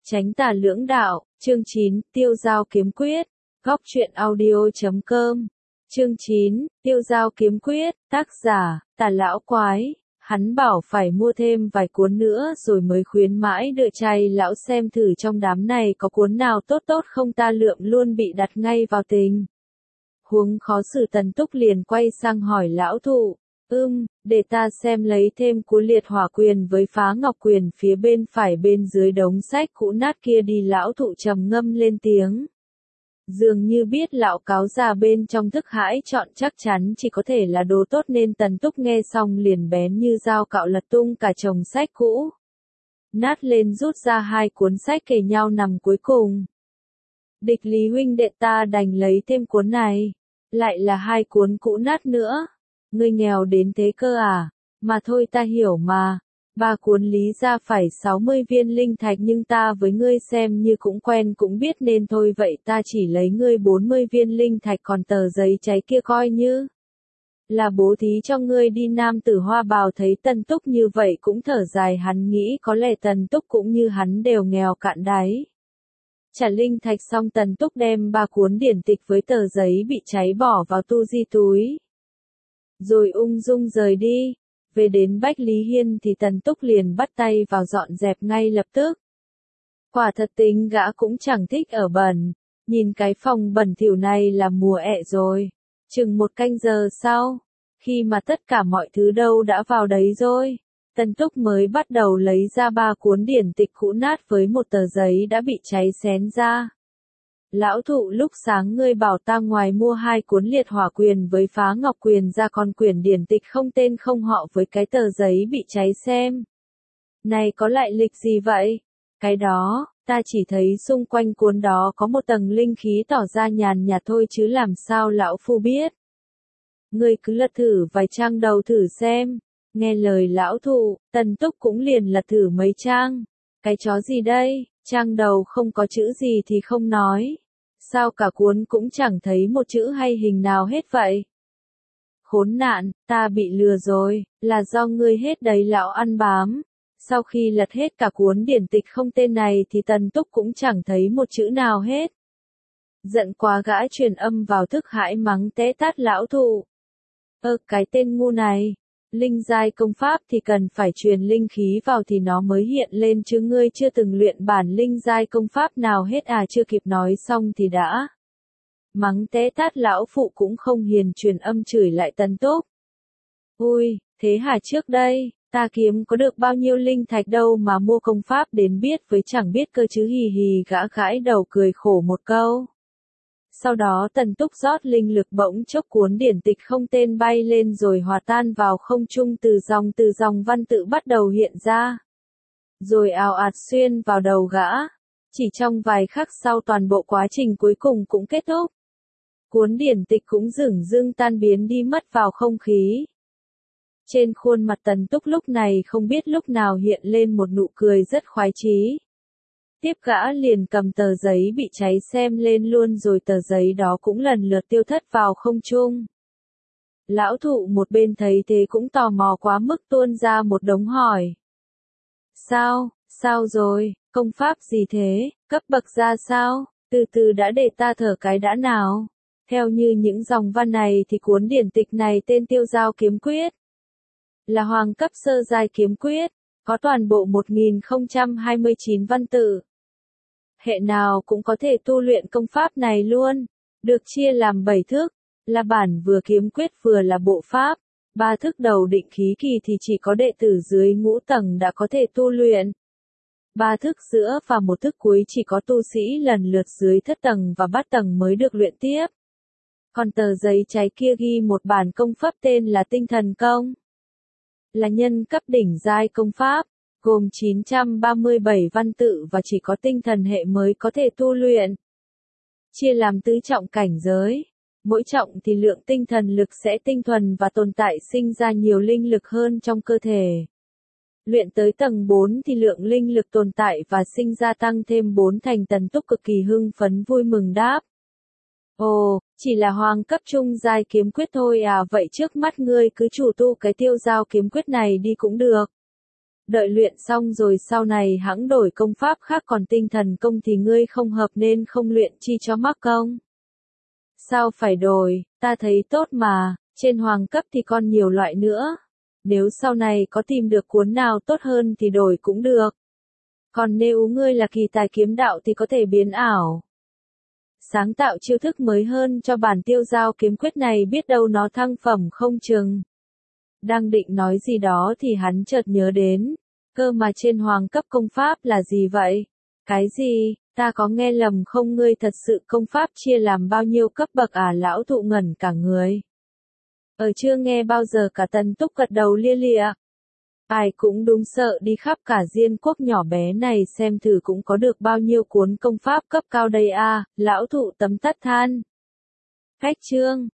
Chánh tà lưỡng đạo, chương 9, tiêu giao kiếm quyết, góc truyện audio.com. Chương 9, tiêu giao kiếm quyết, tác giả, Tà Lão Quái. Hắn bảo phải mua thêm vài cuốn nữa rồi mới khuyến mãi đợi chay lão xem thử trong đám này có cuốn nào tốt tốt không, ta lượm luôn bị đặt ngay vào tình huống khó xử. Tần Túc liền quay sang hỏi lão thụ, để ta xem lấy thêm cuốn Liệt Hỏa Quyền với Phá Ngọc Quyền phía bên phải bên dưới đống sách cũ nát kia đi. Lão thụ trầm ngâm lên tiếng, dường như biết lão cáo già bên trong thức hãi chọn chắc chắn chỉ có thể là đồ tốt, nên Tần Túc nghe xong liền bén như dao cạo lật tung cả chồng sách cũ nát lên, rút ra hai cuốn sách kề nhau nằm cuối cùng. Địch Lý huynh đệ, ta đành lấy thêm cuốn này, lại là hai cuốn cũ nát nữa. Ngươi nghèo đến thế cơ à? Mà thôi, ta hiểu mà. Ba cuốn lý ra phải 60 viên linh thạch, nhưng ta với ngươi xem như cũng quen cũng biết nên thôi, vậy ta chỉ lấy ngươi 40 viên linh thạch, còn tờ giấy cháy kia coi như là bố thí cho ngươi đi. Nam tử Hoa Bào thấy Tần Túc như vậy cũng thở dài, hắn nghĩ có lẽ Tần Túc cũng như hắn đều nghèo cạn đáy. Trả linh thạch xong, Tần Túc đem ba cuốn điển tịch với tờ giấy bị cháy bỏ vào tu di túi, rồi ung dung rời đi. Về đến Bách Lý Hiên thì Tần Túc liền bắt tay vào dọn dẹp ngay lập tức. Quả thật tính gã cũng chẳng thích ở bẩn, nhìn cái phòng bẩn thỉu này là mùa ẹ rồi. Chừng một canh giờ sau, khi mà tất cả mọi thứ đâu đã vào đấy rồi, Tần Túc mới bắt đầu lấy ra ba cuốn điển tịch cũ nát với một tờ giấy đã bị cháy xén ra. Lão thụ, lúc sáng ngươi bảo ta ngoài mua hai cuốn Liệt Hỏa Quyền với Phá Ngọc Quyền ra còn quyển điển tịch không tên không họ với cái tờ giấy bị cháy xem. Này có lại lịch gì vậy? Cái đó, ta chỉ thấy xung quanh cuốn đó có một tầng linh khí tỏ ra nhàn nhạt thôi chứ làm sao lão phu biết. Ngươi cứ lật thử vài trang đầu thử xem. Nghe lời lão thụ, Tần Túc cũng liền lật thử mấy trang. Cái chó gì đây? Trang đầu không có chữ gì thì không nói. Sao cả cuốn cũng chẳng thấy một chữ hay hình nào hết vậy? Khốn nạn, ta bị lừa rồi, là do ngươi hết đấy lão ăn bám. Sau khi lật hết cả cuốn điển tịch không tên này thì Tần Túc cũng chẳng thấy một chữ nào hết. Giận quá gã truyền âm vào thức hãi mắng té tát lão thụ. Cái tên ngu này, linh giai công pháp thì cần phải truyền linh khí vào thì nó mới hiện lên chứ, ngươi chưa từng luyện bản linh giai công pháp nào hết à? Chưa kịp nói xong thì đã mắng té tát lão phụ cũng không hiền, truyền âm chửi lại Tần Túc. Ui, thế hả, trước đây, ta kiếm có được bao nhiêu linh thạch đâu mà mua công pháp đến biết với chẳng biết cơ chứ, hì hì. Gã gãi đầu cười khổ một câu. Sau đó Tần Túc rót linh lực, bỗng chốc cuốn điển tịch không tên bay lên rồi hòa tan vào không trung, từ dòng văn tự bắt đầu hiện ra, rồi ào ạt xuyên vào đầu gã. Chỉ trong vài khắc sau, toàn bộ quá trình cuối cùng cũng kết thúc. Cuốn điển tịch cũng dửng dưng tan biến đi mất vào không khí. Trên khuôn mặt Tần Túc lúc này không biết lúc nào hiện lên một nụ cười rất khoái chí. Tiếp gã liền cầm tờ giấy bị cháy xem lên luôn, rồi tờ giấy đó cũng lần lượt tiêu thất vào không trung. Lão thụ một bên thấy thế cũng tò mò quá mức tuôn ra một đống hỏi. Sao rồi, công pháp gì thế, cấp bậc ra sao, từ từ đã, để ta thở cái đã nào. Theo như những dòng văn này thì cuốn điển tịch này tên Tiêu Giao Kiếm Quyết, là hoàng cấp sơ giai kiếm quyết, có toàn bộ 1029 văn tự. Hệ nào cũng có thể tu luyện công pháp này luôn, được chia làm 7 thức, là bản vừa kiếm quyết vừa là bộ pháp. 3 thức đầu định khí kỳ thì chỉ có đệ tử dưới ngũ tầng đã có thể tu luyện. 3 thức giữa và một thức cuối chỉ có tu sĩ lần lượt dưới thất tầng và bát tầng mới được luyện tiếp. Còn tờ giấy cháy kia ghi một bản công pháp tên là Tinh Thần Công, là nhân cấp đỉnh giai công pháp, gồm 937 văn tự và chỉ có tinh thần hệ mới có thể tu luyện. Chia làm tứ trọng cảnh giới, mỗi trọng thì lượng tinh thần lực sẽ tinh thuần và tồn tại sinh ra nhiều linh lực hơn trong cơ thể. Luyện tới tầng 4 thì lượng linh lực tồn tại và sinh ra tăng thêm 4 thành. Tần Túc cực kỳ hưng phấn vui mừng đáp. Ồ, chỉ là hoàng cấp trung giai kiếm quyết thôi à? Vậy trước mắt ngươi cứ chủ tu cái Tiêu Giao Kiếm Quyết này đi cũng được. Đợi luyện xong rồi sau này hẵng đổi công pháp khác, còn tinh thần công thì ngươi không hợp nên không luyện chi cho mắc công. Sao phải đổi, ta thấy tốt mà, trên hoàng cấp thì còn nhiều loại nữa. Nếu sau này có tìm được cuốn nào tốt hơn thì đổi cũng được. Còn nếu ngươi là kỳ tài kiếm đạo thì có thể biến ảo, sáng tạo chiêu thức mới hơn cho bản tiêu giao kiếm quyết này, biết đâu nó thăng phẩm không chừng. Đang định nói gì đó thì hắn chợt nhớ đến, cơ mà trên hoàng cấp công pháp là gì vậy? Cái gì, ta có nghe lầm không? Ngươi thật sự công pháp chia làm bao nhiêu cấp bậc à? Lão thụ ngẩn cả người. Chưa nghe bao giờ cả. Tân Túc gật đầu lia lịa. Ai cũng đúng, sợ đi khắp cả Diên quốc nhỏ bé này xem thử cũng có được bao nhiêu cuốn công pháp cấp cao đây à, lão thụ tấm tắt than. Cách chương